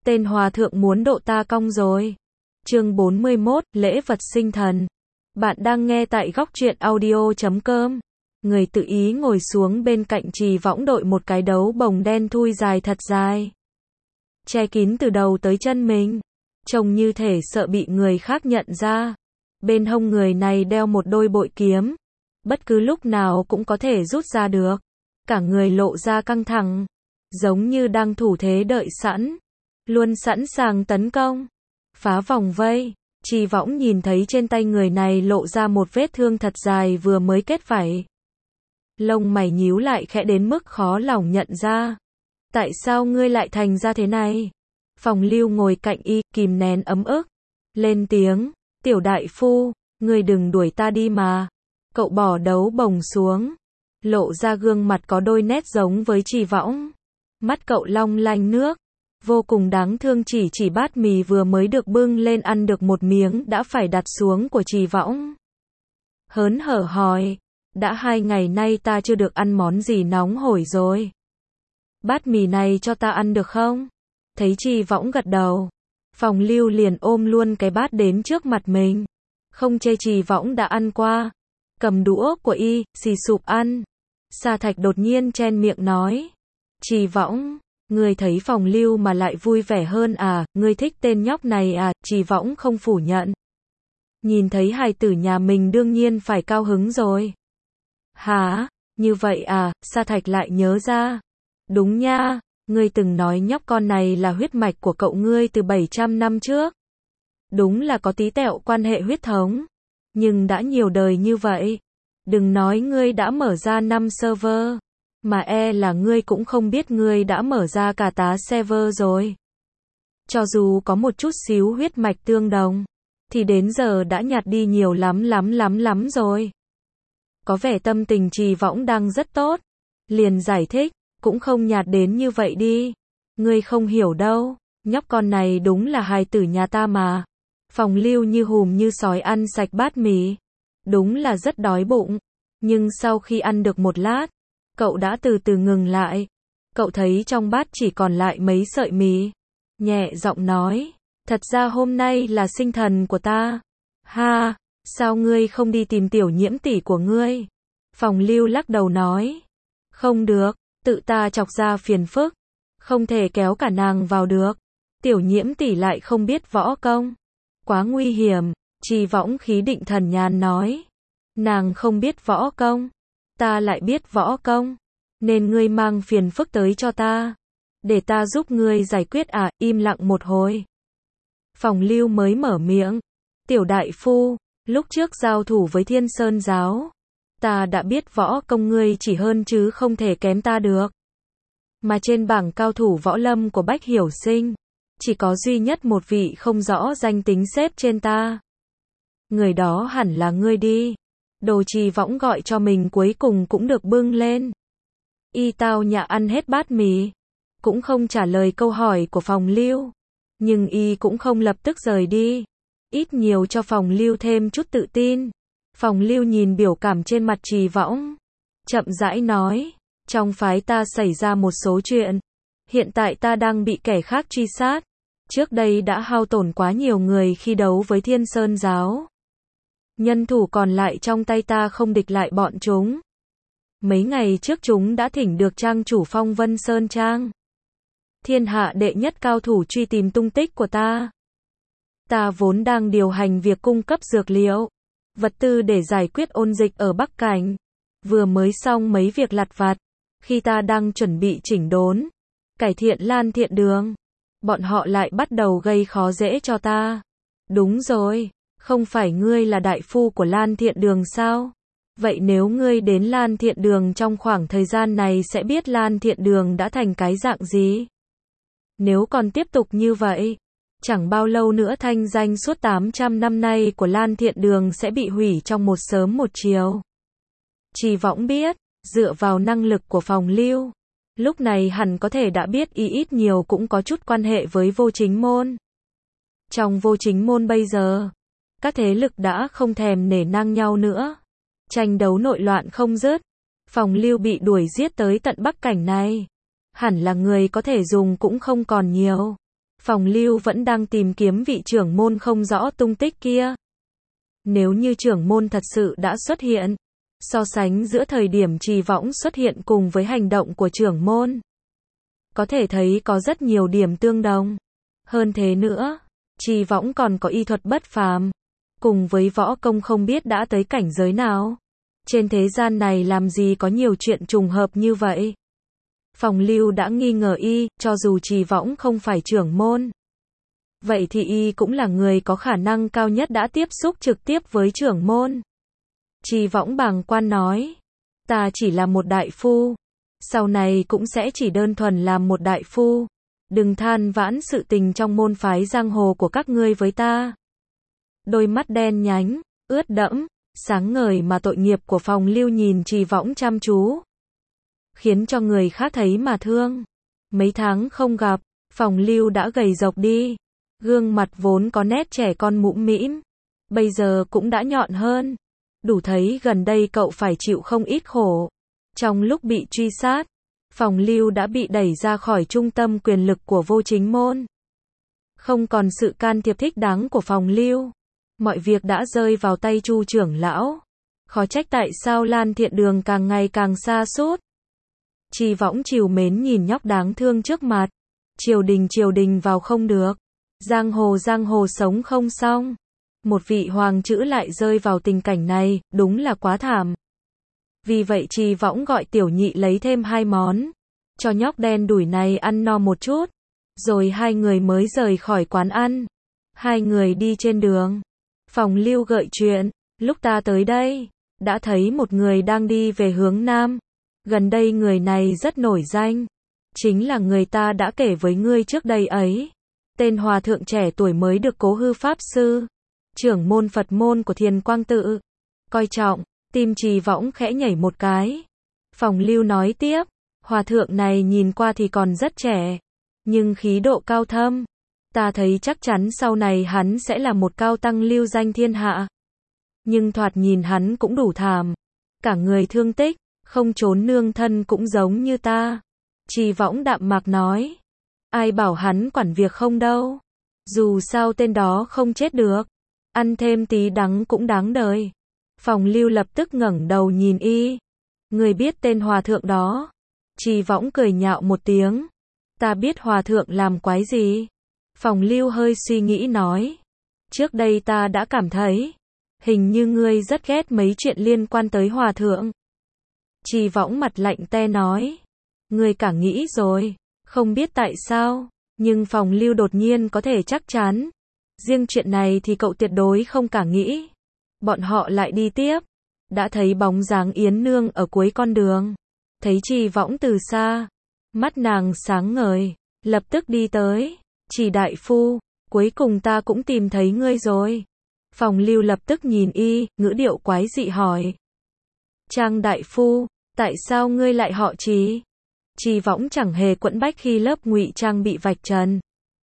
tên hòa thượng muốn độ ta cong rồi. Chương 41, lễ vật sinh thần. Bạn đang nghe tại góc truyện audio.com. Người tự ý ngồi xuống bên cạnh Trì Võng đội một cái đấu bồng đen thui dài thật dài, che kín từ đầu tới chân mình, trông như thể sợ bị người khác nhận ra. Bên hông người này đeo một đôi bội kiếm, bất cứ lúc nào cũng có thể rút ra được. Cả người lộ ra căng thẳng, giống như đang thủ thế đợi sẵn, luôn sẵn sàng tấn công, phá vòng vây. Trì Võng nhìn thấy trên tay người này lộ ra một vết thương thật dài vừa mới kết vảy. Lông mày nhíu lại khẽ đến mức khó lòng nhận ra. Tại sao ngươi lại thành ra thế này? Phòng Lưu ngồi cạnh y, kìm nén ấm ức, lên tiếng, tiểu đại phu, ngươi đừng đuổi ta đi mà. Cậu bỏ đấu bồng xuống, lộ ra gương mặt có đôi nét giống với Trì Võng. Mắt cậu long lanh nước, vô cùng đáng thương, chỉ bát mì vừa mới được bưng lên ăn được một miếng đã phải đặt xuống của Trì Võng. Hớn hở hỏi, đã 2 ngày nay ta chưa được ăn món gì nóng hổi rồi. Bát mì này cho ta ăn được không? Thấy Trì Võng gật đầu, Phòng Lưu liền ôm luôn cái bát đến trước mặt mình. Không chê Trì Võng đã ăn qua, cầm đũa của y, xì sụp ăn. Sa Thạch đột nhiên chen miệng nói, Trì Võng, ngươi thấy Phòng Lưu mà lại vui vẻ hơn à, ngươi thích tên nhóc này à? Trì Võng không phủ nhận. Nhìn thấy hài tử nhà mình đương nhiên phải cao hứng rồi. Hả, như vậy à? Sa Thạch lại nhớ ra. Đúng nha, ngươi từng nói nhóc con này là huyết mạch của cậu ngươi từ 700 năm trước. Đúng là có tí tẹo quan hệ huyết thống. Nhưng đã nhiều đời như vậy, đừng nói ngươi đã mở ra 5 server, mà là ngươi cũng không biết ngươi đã mở ra cả tá server rồi. Cho dù có một chút xíu huyết mạch tương đồng, thì đến giờ đã nhạt đi nhiều lắm rồi. Có vẻ tâm tình Trì Võng đang rất tốt, liền giải thích, cũng không nhạt đến như vậy đi. Ngươi không hiểu đâu, nhóc con này đúng là hài tử nhà ta mà. Phòng Lưu như hùm như sói ăn sạch bát mì. Đúng là rất đói bụng. Nhưng sau khi ăn được một lát, cậu đã từ từ ngừng lại. Cậu thấy trong bát chỉ còn lại mấy sợi mì. Nhẹ giọng nói, thật ra hôm nay là sinh thần của ta. Ha, sao ngươi không đi tìm tiểu Nhiễm tỷ của ngươi? Phòng Lưu lắc đầu nói, không được, tự ta chọc ra phiền phức, không thể kéo cả nàng vào được. Tiểu Nhiễm tỷ lại không biết võ công, quá nguy hiểm. Trì Võng khí định thần nhàn nói, nàng không biết võ công, ta lại biết võ công, nên ngươi mang phiền phức tới cho ta, để ta giúp ngươi giải quyết à? Im lặng một hồi, Phòng Lưu mới mở miệng, tiểu đại phu, lúc trước giao thủ với Thiên Sơn giáo, ta đã biết võ công ngươi chỉ hơn chứ không thể kém ta được. Mà trên bảng cao thủ võ lâm của Bách Hiểu Sinh, chỉ có duy nhất một vị không rõ danh tính xếp trên ta. Người đó hẳn là ngươi đi. Đồ Trì Võng gọi cho mình cuối cùng cũng được bưng lên. Y tao nhã ăn hết bát mì, cũng không trả lời câu hỏi của Phòng Lưu. Nhưng y cũng không lập tức rời đi, ít nhiều cho Phòng Lưu thêm chút tự tin. Phòng Lưu nhìn biểu cảm trên mặt Trì Võng, chậm rãi nói, trong phái ta xảy ra một số chuyện. Hiện tại ta đang bị kẻ khác truy sát. Trước đây đã hao tổn quá nhiều người khi đấu với Thiên Sơn giáo. Nhân thủ còn lại trong tay ta không địch lại bọn chúng. Mấy ngày trước chúng đã thỉnh được trang chủ Phong Vân Sơn Trang, thiên hạ đệ nhất cao thủ, truy tìm tung tích của ta. Ta vốn đang điều hành việc cung cấp dược liệu, vật tư để giải quyết ôn dịch ở Bắc Cảnh. Vừa mới xong mấy việc lặt vặt, khi ta đang chuẩn bị chỉnh đốn, cải thiện Lan Thiện Đường, bọn họ lại bắt đầu gây khó dễ cho ta. Đúng rồi, không phải ngươi là đại phu của Lan Thiện Đường sao? Vậy nếu ngươi đến Lan Thiện Đường trong khoảng thời gian này sẽ biết Lan Thiện Đường đã thành cái dạng gì. Nếu còn tiếp tục như vậy, chẳng bao lâu nữa thanh danh suốt 800 năm nay của Lan Thiện Đường sẽ bị hủy trong một sớm một chiều. Trì Võng biết, dựa vào năng lực của Phòng Lưu, lúc này hẳn có thể đã biết y ít nhiều cũng có chút quan hệ với Vô Chính Môn. Trong Vô Chính Môn bây giờ, các thế lực đã không thèm nể nang nhau nữa. Tranh đấu nội loạn không dứt. Phòng Lưu bị đuổi giết tới tận Bắc Cảnh này, hẳn là người có thể dùng cũng không còn nhiều. Phòng Lưu vẫn đang tìm kiếm vị trưởng môn không rõ tung tích kia. Nếu như trưởng môn thật sự đã xuất hiện, so sánh giữa thời điểm Trì Võng xuất hiện cùng với hành động của trưởng môn, có thể thấy có rất nhiều điểm tương đồng. Hơn thế nữa, Trì Võng còn có y thuật bất phàm, cùng với võ công không biết đã tới cảnh giới nào. Trên thế gian này làm gì có nhiều chuyện trùng hợp như vậy. Phòng Lưu đã nghi ngờ y, cho dù Trì Võng không phải trưởng môn, vậy thì y cũng là người có khả năng cao nhất đã tiếp xúc trực tiếp với trưởng môn. Trì Võng bàng quan nói, ta chỉ là một đại phu, sau này cũng sẽ chỉ đơn thuần làm một đại phu. Đừng than vãn sự tình trong môn phái giang hồ của các ngươi với ta. Đôi mắt đen nhánh, ướt đẫm, sáng ngời mà tội nghiệp của Phòng Lưu nhìn Trì Võng chăm chú, khiến cho người khác thấy mà thương. Mấy tháng không gặp, Phòng Lưu đã gầy rộc đi. Gương mặt vốn có nét trẻ con mũm mĩm, bây giờ cũng đã nhọn hơn. Đủ thấy gần đây cậu phải chịu không ít khổ. Trong lúc bị truy sát, Phòng Lưu đã bị đẩy ra khỏi trung tâm quyền lực của Vô Chính môn. Không còn sự can thiệp thích đáng của Phòng Lưu, mọi việc đã rơi vào tay Chu trưởng lão. Khó trách tại sao Lan Thiện Đường càng ngày càng sa sút. Trì Võng trìu mến nhìn nhóc đáng thương trước mặt. Triều đình vào không được, giang hồ sống không xong. Một vị hoàng chữ lại rơi vào tình cảnh này, đúng là quá thảm. Vì vậy Trì Võng gọi Tiểu Nhị lấy thêm 2 món, cho nhóc đen đủi này ăn no một chút, rồi hai người mới rời khỏi quán ăn. Hai người đi trên đường, Phòng Lưu gợi chuyện, lúc ta tới đây, đã thấy một người đang đi về hướng nam. Gần đây người này rất nổi danh, chính là người ta đã kể với ngươi trước đây ấy. Tên hòa thượng trẻ tuổi mới được Cố Hư Pháp Sư, trưởng môn Phật môn của Thiền Quang Tự coi trọng. Tim Trì Võng khẽ nhảy một cái. Phòng Lưu nói tiếp, hòa thượng này nhìn qua thì còn rất trẻ, nhưng khí độ cao thâm. Ta thấy chắc chắn sau này hắn sẽ là một cao tăng lưu danh thiên hạ. Nhưng thoạt nhìn hắn cũng đủ thảm, cả người thương tích, không trốn nương thân cũng giống như ta. Trì Võng đạm mạc nói, ai bảo hắn quản việc không đâu. Dù sao tên đó không chết được, ăn thêm tí đắng cũng đáng đời. Phòng Lưu lập tức ngẩng đầu nhìn y. Người biết tên hòa thượng đó? Trì Võng cười nhạo một tiếng. Ta biết hòa thượng làm quái gì? Phòng Lưu hơi suy nghĩ nói. Trước đây ta đã cảm thấy, hình như ngươi rất ghét mấy chuyện liên quan tới hòa thượng. Trì Võng mặt lạnh te nói. Ngươi cả nghĩ rồi, không biết tại sao, nhưng Phòng Lưu đột nhiên có thể chắc chắn. Riêng chuyện này thì cậu tuyệt đối không cả nghĩ. Bọn họ lại đi tiếp, đã thấy bóng dáng Yến Nương ở cuối con đường. Thấy Trì Võng từ xa, mắt nàng sáng ngời, lập tức đi tới. Trì đại phu, cuối cùng ta cũng tìm thấy ngươi rồi. Phòng Lưu lập tức nhìn y, ngữ điệu quái dị hỏi. Trang đại phu, tại sao ngươi lại họ Trì? Trì Võng chẳng hề quẫn bách khi lớp ngụy trang bị vạch trần.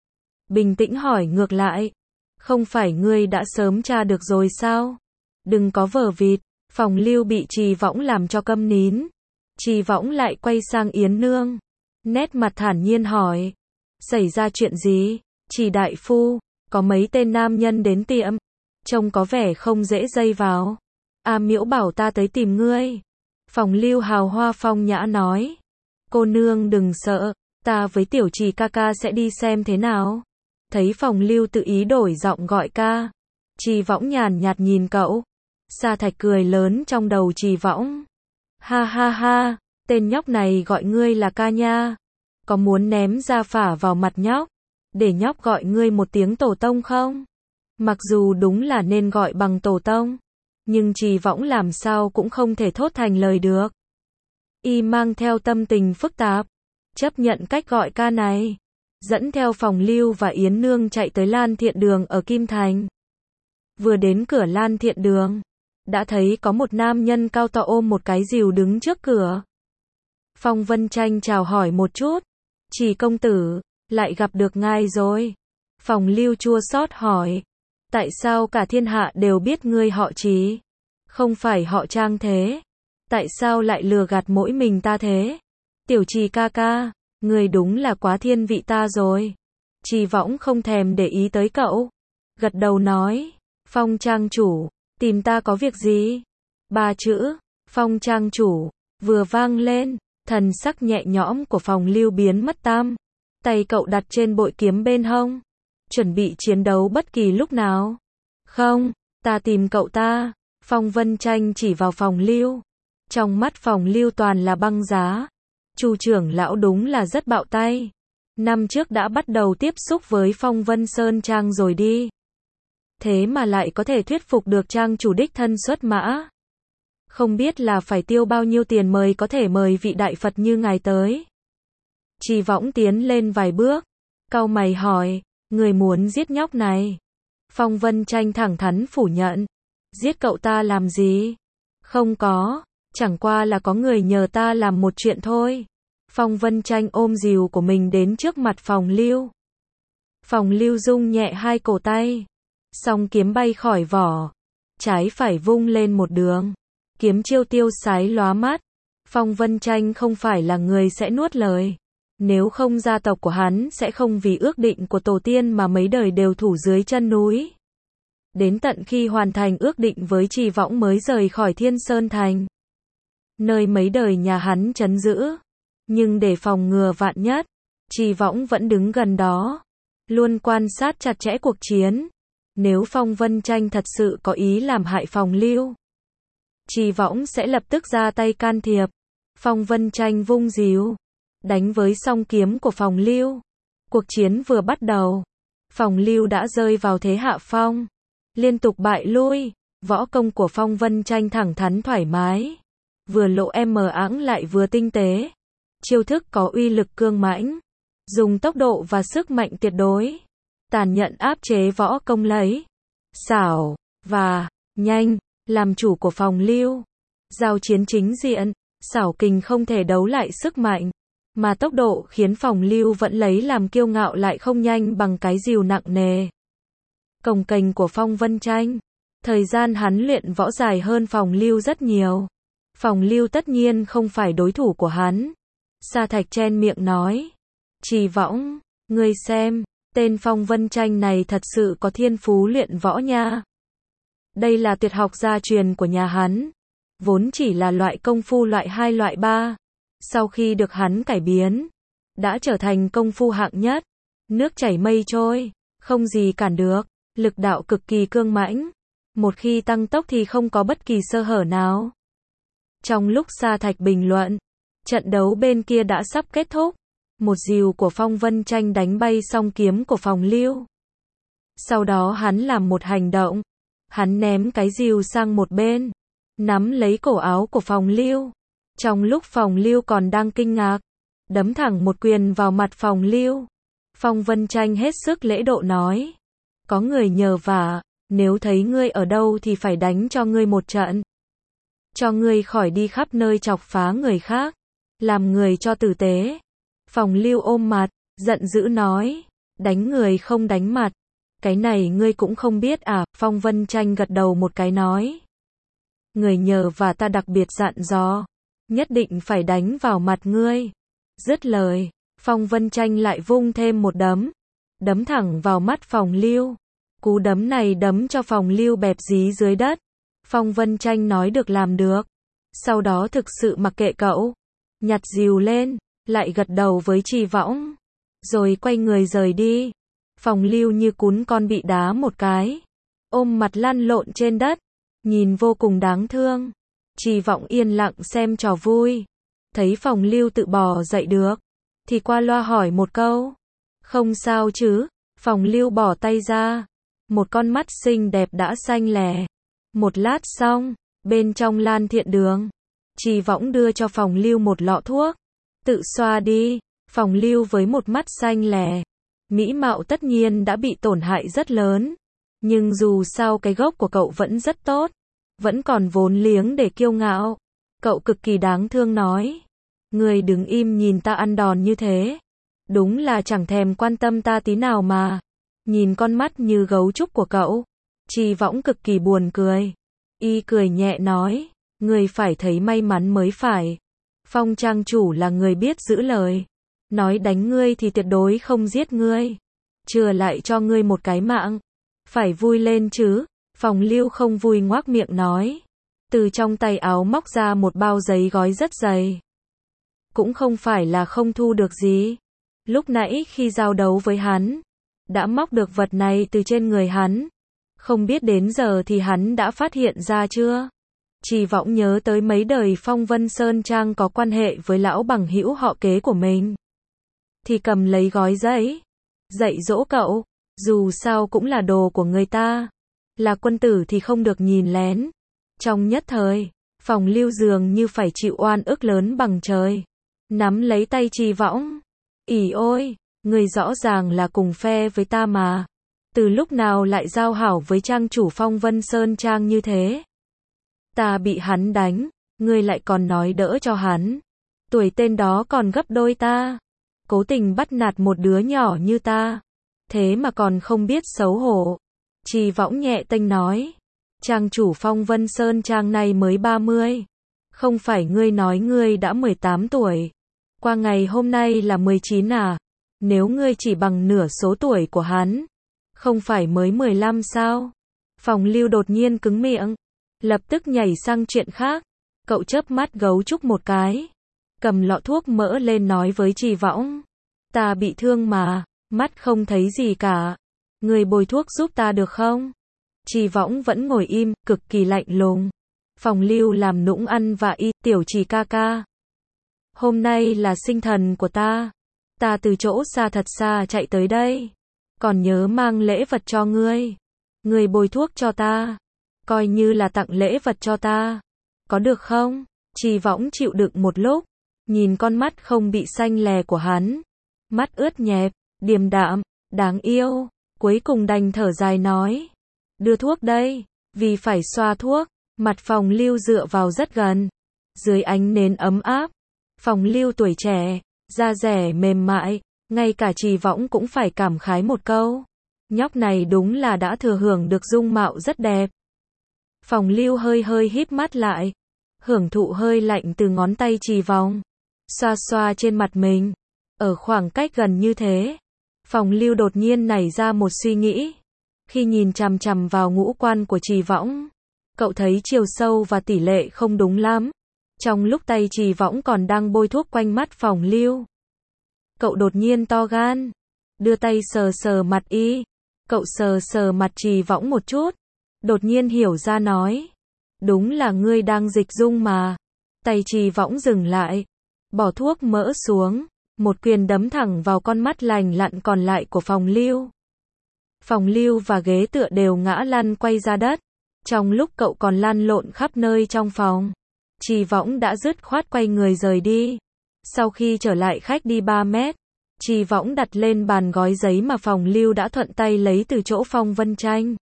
Bình tĩnh hỏi ngược lại. Không phải ngươi đã sớm tra được rồi sao? Đừng có vờ vịt. Phòng Lưu bị Trì Võng làm cho câm nín. Trì Võng lại quay sang Yến Nương, nét mặt thản nhiên hỏi. Xảy ra chuyện gì? Trì đại phu, có mấy tên nam nhân đến tiệm, trông có vẻ không dễ dây vào. A Miễu bảo ta tới tìm ngươi. Phòng Lưu hào hoa phong nhã nói. Cô nương đừng sợ, ta với Tiểu Trì ca ca sẽ đi xem thế nào. Thấy Phòng Lưu tự ý đổi giọng gọi ca, Trì Võng nhàn nhạt nhìn cậu. Sa Thạch cười lớn trong đầu Trì Võng. Ha ha ha, tên nhóc này gọi ngươi là ca nha. Có muốn ném ra phả vào mặt nhóc, để nhóc gọi ngươi một tiếng tổ tông không? Mặc dù đúng là nên gọi bằng tổ tông, nhưng Trì Võng làm sao cũng không thể thốt thành lời được. Y mang theo tâm tình phức tạp, chấp nhận cách gọi ca này, dẫn theo Phòng Lưu và Yến Nương chạy tới Lan Thiện Đường ở Kim Thành. Vừa đến cửa Lan Thiện Đường, đã thấy có một nam nhân cao to ôm một cái rìu đứng trước cửa. Phong Vân Tranh chào hỏi một chút. Trì công tử, lại gặp được ngài rồi. Phòng Lưu chua xót hỏi. Tại sao cả thiên hạ đều biết ngươi họ Trì? Không phải họ Trang thế? Tại sao lại lừa gạt mỗi mình ta thế? Tiểu Trì ca ca, ngươi đúng là quá thiên vị ta rồi. Trì Võng không thèm để ý tới cậu. Gật đầu nói, Phong trang chủ, tìm ta có việc gì? Ba chữ, Phong trang chủ, vừa vang lên, thần sắc nhẹ nhõm của Phong Lưu biến mất tăm. Tay cậu đặt trên bội kiếm bên hông. Chuẩn bị chiến đấu bất kỳ lúc nào. Không, ta tìm cậu ta. Phong Vân Tranh chỉ vào Phong Lưu. Trong mắt Phong Lưu toàn là băng giá. Chu trưởng lão đúng là rất bạo tay. Năm trước đã bắt đầu tiếp xúc với Phong Vân Sơn Trang rồi đi. Thế mà lại có thể thuyết phục được trang chủ đích thân xuất mã. Không biết là phải tiêu bao nhiêu tiền mời có thể mời vị đại Phật như ngài tới. Trì Võng tiến lên vài bước, cau mày hỏi, người muốn giết nhóc này. Phong Vân Tranh thẳng thắn phủ nhận, giết cậu ta làm gì? Không có, chẳng qua là có người nhờ ta làm một chuyện thôi. Phong Vân Tranh ôm rìu của mình đến trước mặt Phong Lưu. Phong Lưu rung nhẹ hai cổ tay, song kiếm bay khỏi vỏ, trái phải vung lên một đường, kiếm chiêu tiêu sái lóa mắt. Phong Vân Tranh không phải là người sẽ nuốt lời. Nếu không gia tộc của hắn sẽ không vì ước định của tổ tiên mà mấy đời đều thủ dưới chân núi. Đến tận khi hoàn thành ước định với Trì Võng mới rời khỏi Thiên Sơn Thành. Nơi mấy đời nhà hắn trấn giữ. Nhưng để phòng ngừa vạn nhất, Trì Võng vẫn đứng gần đó. Luôn quan sát chặt chẽ cuộc chiến. Nếu Phong Vân Tranh thật sự có ý làm hại Phong Lưu, Trì Võng sẽ lập tức ra tay can thiệp. Phong Vân Tranh vung rìu, đánh với song kiếm của Phong Lưu. Cuộc chiến vừa bắt đầu, Phong Lưu đã rơi vào thế hạ phong, liên tục bại lui. Võ công của Phong Vân Tranh thẳng thắn thoải mái, vừa lộ mờ áng lại vừa tinh tế. Chiêu thức có uy lực cương mãnh, dùng tốc độ và sức mạnh tuyệt đối, tàn nhẫn áp chế võ công lấy xảo và nhanh. Làm chủ của Phong Lưu, giao chiến chính diện, xảo kình không thể đấu lại sức mạnh, mà tốc độ khiến Phong Lưu vẫn lấy làm kiêu ngạo lại không nhanh bằng cái rìu nặng nề cồng kềnh của Phong Vân Tranh. Thời gian hắn luyện võ dài hơn Phong Lưu rất nhiều. Phong Lưu tất nhiên không phải đối thủ của hắn. Sa Thạch chen miệng nói, Trì Võng, ngươi xem, tên Phong Vân Tranh này thật sự có thiên phú luyện võ nha. Đây là tuyệt học gia truyền của nhà hắn, vốn chỉ là loại công phu loại 2 loại 3. Sau khi được hắn cải biến, đã trở thành công phu hạng nhất. Nước chảy mây trôi, không gì cản được, lực đạo cực kỳ cương mãnh. Một khi tăng tốc thì không có bất kỳ sơ hở nào. Trong lúc Sa Thạch bình luận, trận đấu bên kia đã sắp kết thúc. Một rìu của Phong Vân Tranh đánh bay song kiếm của Phong Lưu. Sau đó hắn làm một hành động. Hắn ném cái rìu sang một bên, nắm lấy cổ áo của Phong Lưu. Trong lúc Phong Lưu còn đang kinh ngạc, đấm thẳng một quyền vào mặt Phong Lưu. Phong Vân Tranh hết sức lễ độ nói, có người nhờ vả, nếu thấy ngươi ở đâu thì phải đánh cho ngươi một trận. Cho ngươi khỏi đi khắp nơi chọc phá người khác, làm người cho tử tế. Phong Lưu ôm mặt, giận dữ nói, đánh người không đánh mặt. Cái này ngươi cũng không biết à? Phong Vân Tranh gật đầu một cái nói, người nhờ và ta đặc biệt dặn dò, nhất định phải đánh vào mặt ngươi. Dứt lời, Phong Vân Tranh lại vung thêm một đấm, đấm thẳng vào mắt Phong Lưu. Cú đấm này đấm cho Phong Lưu bẹp dí dưới đất. Phong Vân Tranh nói được làm được, sau đó thực sự mặc kệ cậu, nhặt rìu lên, lại gật đầu với Trì Võng, rồi quay người rời đi. Phong Lưu như cún con bị đá một cái, ôm mặt lăn lộn trên đất, nhìn vô cùng đáng thương. Trì Võng yên lặng xem trò vui, thấy Phong Lưu tự bò dậy được, thì qua loa hỏi một câu, không sao chứ? Phong Lưu bỏ tay ra, một con mắt xinh đẹp đã xanh lè. Một lát xong, bên trong Lan Thiện Đường, Trì Võng đưa cho Phong Lưu một lọ thuốc, tự xoa đi. Phong Lưu với một mắt xanh lè, mỹ mạo tất nhiên đã bị tổn hại rất lớn, nhưng dù sao cái gốc của cậu vẫn rất tốt, vẫn còn vốn liếng để kiêu ngạo. Cậu cực kỳ đáng thương nói, người đứng im nhìn ta ăn đòn như thế, đúng là chẳng thèm quan tâm ta tí nào mà. Nhìn con mắt như gấu trúc của cậu, Trì Võng cực kỳ buồn cười. Y cười nhẹ nói, người phải thấy may mắn mới phải. Phong trang chủ là người biết giữ lời, nói đánh ngươi thì tuyệt đối không giết ngươi. chừa lại cho ngươi một cái mạng. Phải vui lên chứ. Phòng Lưu không vui ngoác miệng nói. Từ trong tay áo móc ra một bao giấy gói rất dày. Cũng không phải là không thu được gì. Lúc nãy khi giao đấu với hắn, đã móc được vật này từ trên người hắn. Không biết đến giờ thì hắn đã phát hiện ra chưa? Trì Võng nhớ tới mấy đời Phong Vân Sơn Trang có quan hệ với lão bằng hữu họ kế của mình. Thì cầm lấy gói giấy. Dạy dỗ cậu. Dù sao cũng là đồ của người ta. Là quân tử thì không được nhìn lén. Trong nhất thời, Phòng Lưu dường như phải chịu oan ức lớn bằng trời. Nắm lấy tay Trì Võng. Ỉ ôi, người rõ ràng là cùng phe với ta mà. Từ lúc nào lại giao hảo với trang chủ Phong Vân Sơn Trang như thế? Ta bị hắn đánh, ngươi lại còn nói đỡ cho hắn. Tuổi tên đó còn gấp đôi ta. Cố tình bắt nạt một đứa nhỏ như ta. Thế mà còn không biết xấu hổ. Trì Võng nhẹ tênh nói. Trang chủ Phong Vân Sơn Trang này mới 30. Không phải ngươi nói ngươi đã 18 tuổi. Qua ngày hôm nay là 19 à? Nếu ngươi chỉ bằng nửa số tuổi của hắn, không phải mới 15 sao? Phòng Lưu đột nhiên cứng miệng, lập tức nhảy sang chuyện khác. Cậu chớp mắt gấu trúc một cái, cầm lọ thuốc mỡ lên nói với Trì Võng. Ta bị thương mà, mắt không thấy gì cả. Người bôi thuốc giúp ta được không? Trì Võng vẫn ngồi im, cực kỳ lạnh lùng. Phòng Lưu làm nũng ăn vạ y, tiểu Trì ca ca. Hôm nay là sinh thần của ta. Ta từ chỗ xa thật xa chạy tới đây. Còn nhớ mang lễ vật cho ngươi. Ngươi bôi thuốc cho ta. Coi như là tặng lễ vật cho ta. Có được không? Trì Võng chịu đựng một lúc. Nhìn con mắt không bị xanh lè của hắn. Mắt ướt nhẹp, điềm đạm, đáng yêu. Cuối cùng đành thở dài nói. Đưa thuốc đây. Vì phải xoa thuốc, mặt Phòng Lưu dựa vào rất gần. Dưới ánh nến ấm áp. Phòng Lưu tuổi trẻ, da dẻ mềm mại, ngay cả Trì Võng cũng phải cảm khái một câu. Nhóc này đúng là đã thừa hưởng được dung mạo rất đẹp. Phòng Lưu hơi hơi híp mắt lại, hưởng thụ hơi lạnh từ ngón tay Trì Võng, xoa xoa trên mặt mình. Ở khoảng cách gần như thế, Phòng Lưu đột nhiên nảy ra một suy nghĩ. Khi nhìn chằm chằm vào ngũ quan của Trì Võng, cậu thấy chiều sâu và tỷ lệ không đúng lắm. Trong lúc tay Trì Võng còn đang bôi thuốc quanh mắt Phòng Lưu, cậu đột nhiên to gan, đưa tay sờ sờ mặt y. Cậu sờ sờ mặt Trì Võng một chút, đột nhiên hiểu ra nói. Đúng là ngươi đang dịch dung mà. Tay Trì Võng dừng lại, bỏ thuốc mỡ xuống, một quyền đấm thẳng vào con mắt lành lặn còn lại của Phòng Lưu. Phòng Lưu và ghế tựa đều ngã lăn quay ra đất. Trong lúc cậu còn lăn lộn khắp nơi trong phòng, Trì Võng đã dứt khoát quay người rời đi. Sau khi trở lại khách đi 3 mét, Trì Võng đặt lên bàn gói giấy mà Phòng Lưu đã thuận tay lấy từ chỗ Phong Vân Tranh.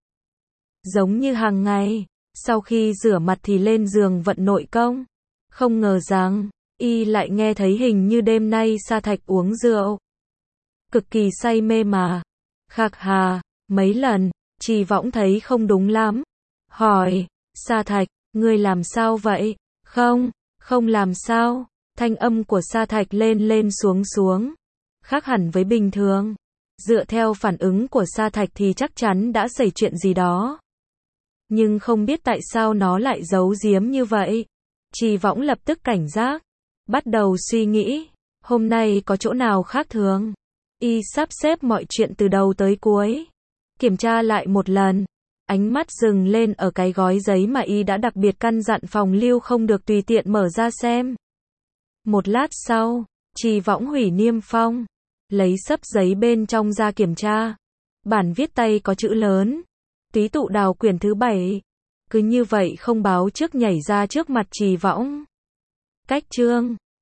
Giống như hàng ngày, sau khi rửa mặt thì lên giường vận nội công. Không ngờ rằng, y lại nghe thấy hình như đêm nay Sa Thạch uống rượu. Cực kỳ say mê mà. Khạc hà, mấy lần, Trì Võng thấy không đúng lắm. Hỏi, Sa Thạch, ngươi làm sao vậy? Không làm sao. Thanh âm của Sa Thạch lên lên xuống xuống. Khác hẳn với bình thường. Dựa theo phản ứng của Sa Thạch thì chắc chắn đã xảy chuyện gì đó. Nhưng không biết tại sao nó lại giấu giếm như vậy. Trì Võng lập tức cảnh giác. Bắt đầu suy nghĩ. Hôm nay có chỗ nào khác thường. Y sắp xếp mọi chuyện từ đầu tới cuối. Kiểm tra lại một lần. Ánh mắt dừng lên ở cái gói giấy mà y đã đặc biệt căn dặn Phòng Lưu không được tùy tiện mở ra xem. Một lát sau, Trì Võng hủy niêm phong, lấy xấp giấy bên trong ra kiểm tra. Bản viết tay có chữ lớn. Túy tụ đào quyển thứ 7. Cứ như vậy không báo trước nhảy ra trước mặt Trì Võng. Cách chương